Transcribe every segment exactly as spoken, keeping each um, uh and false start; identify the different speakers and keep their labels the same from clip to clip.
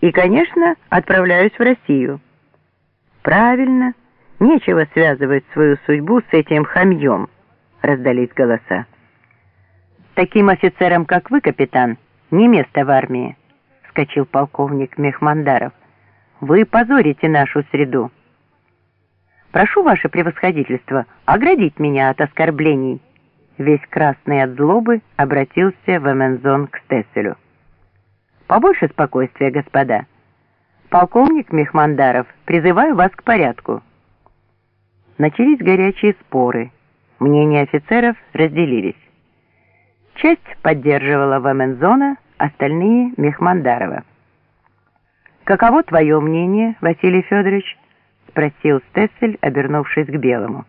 Speaker 1: И, конечно, отправляюсь в Россию. Правильно, нечего связывать свою судьбу с этим хамьем, раздались голоса. Таким офицерам, как вы, капитан, не место в армии, вскочил полковник Мехмандаров. Вы позорите нашу среду. Прошу ваше превосходительство оградить меня от оскорблений. Весь красный от злобы обратился Вамензон к Стесселю. Побольше спокойствия, господа. Полковник Мехмандаров, призываю вас к порядку. Начались горячие споры. Мнения офицеров разделились. Часть поддерживала Вамензона, остальные — Мехмандарова. «Каково твое мнение, Василий Федорович?» — спросил Стессель, обернувшись к Белому.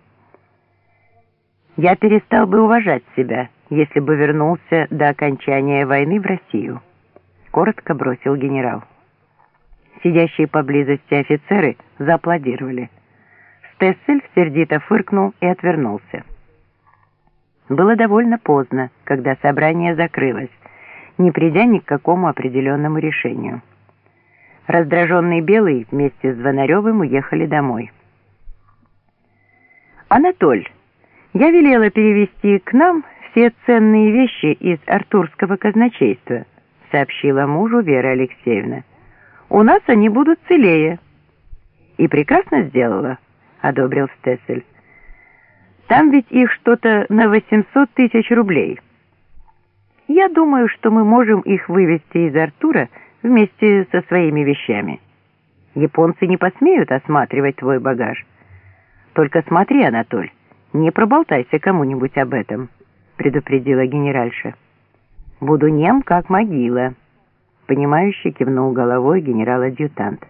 Speaker 1: «Я перестал бы уважать себя, если бы вернулся до окончания войны в Россию», — коротко бросил генерал. Сидящие поблизости офицеры зааплодировали. Стессель сердито фыркнул и отвернулся. Было довольно поздно, когда собрание закрылось, не придя ни к какому определенному решению. Раздраженный Белый вместе с Звонаревым уехали домой. «Анатоль, я велела перевести к нам все ценные вещи из Артурского казначейства», сообщила мужу Вера Алексеевна. «У нас они будут целее». «И прекрасно сделала», — одобрил Стессель. «Там ведь их что-то на восемьсот тысяч рублей. Я думаю, что мы можем их вывезти из Артура вместе со своими вещами. Японцы не посмеют осматривать твой багаж. Только смотри, Анатоль, не проболтайся кому-нибудь об этом», — предупредила генеральша. «Буду нем, как могила», — понимающе кивнул головой генерал-адъютант.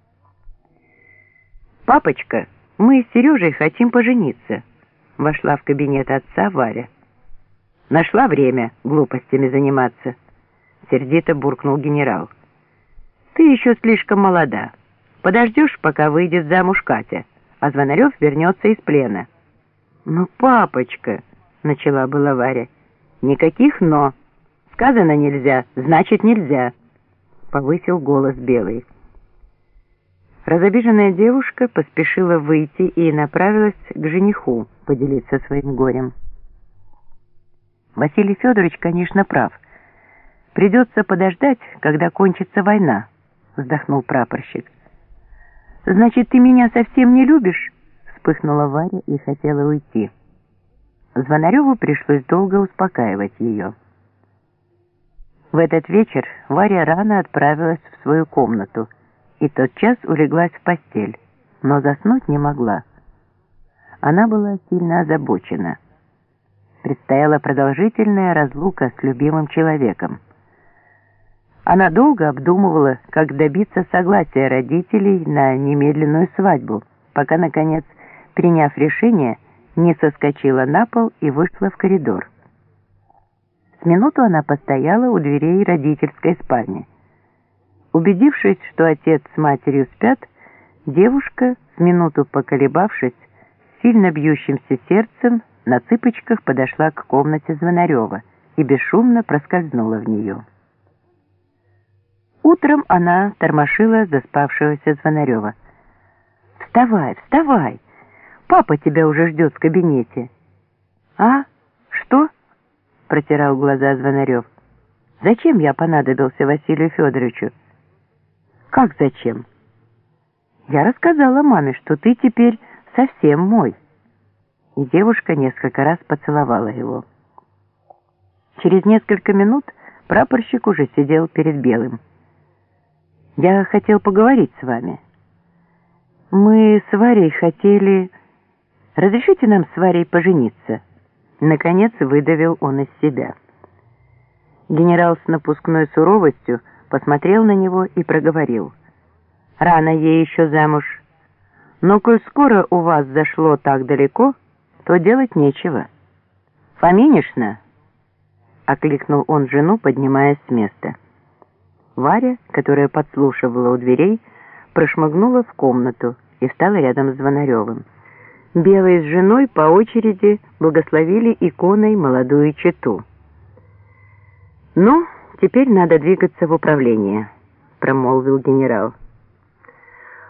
Speaker 1: «Папочка, мы с Сережей хотим пожениться», — вошла в кабинет отца Варя. «Нашла время глупостями заниматься», — сердито буркнул генерал. «Ты еще слишком молода. Подождешь, пока выйдет замуж Катя, а Звонарев вернется из плена». «Ну, папочка», — начала была Варя. «Никаких «но». Сказано нельзя, значит нельзя», — повысил голос Белый. Разобиженная девушка поспешила выйти и направилась к жениху поделиться своим горем. «Василий Федорович, конечно, прав. Придется подождать, когда кончится война», — вздохнул прапорщик. «Значит, ты меня совсем не любишь?» — вспыхнула Варя и хотела уйти. Звонареву пришлось долго успокаивать ее. В этот вечер Варя рано отправилась в свою комнату и тотчас улеглась в постель, но заснуть не могла. Она была сильно озабочена. Предстояла продолжительная разлука с любимым человеком. Она долго обдумывала, как добиться согласия родителей на немедленную свадьбу, пока, наконец, приняв решение, не соскочила на пол и вышла в коридор. С минуту она постояла у дверей родительской спальни. Убедившись, что отец с матерью спят, девушка, с минуту поколебавшись, с сильно бьющимся сердцем, на цыпочках подошла к комнате Звонарева и бесшумно проскользнула в нее. Утром она тормошила заспавшегося Звонарева. «Вставай, вставай! Папа тебя уже ждет в кабинете». «А? Что?» — протирал глаза Звонарев. «Зачем я понадобился Василию Федоровичу?» «Как зачем?» «Я рассказала маме, что ты теперь совсем мой». И девушка несколько раз поцеловала его. Через несколько минут прапорщик уже сидел перед Белым. «Я хотел поговорить с вами. Мы с Варей хотели... Разрешите нам с Варей пожениться?» Наконец выдавил он из себя. Генерал с напускной суровостью посмотрел на него и проговорил. «Рано ей еще замуж. Но коль скоро у вас зашло так далеко, то делать нечего. Фоминишна?» — окликнул он жену, поднимаясь с места. Варя, которая подслушивала у дверей, прошмыгнула в комнату и встала рядом с Звонаревым. Белый с женой по очереди благословили иконой молодую чету. «Ну, теперь надо двигаться в управление», промолвил генерал.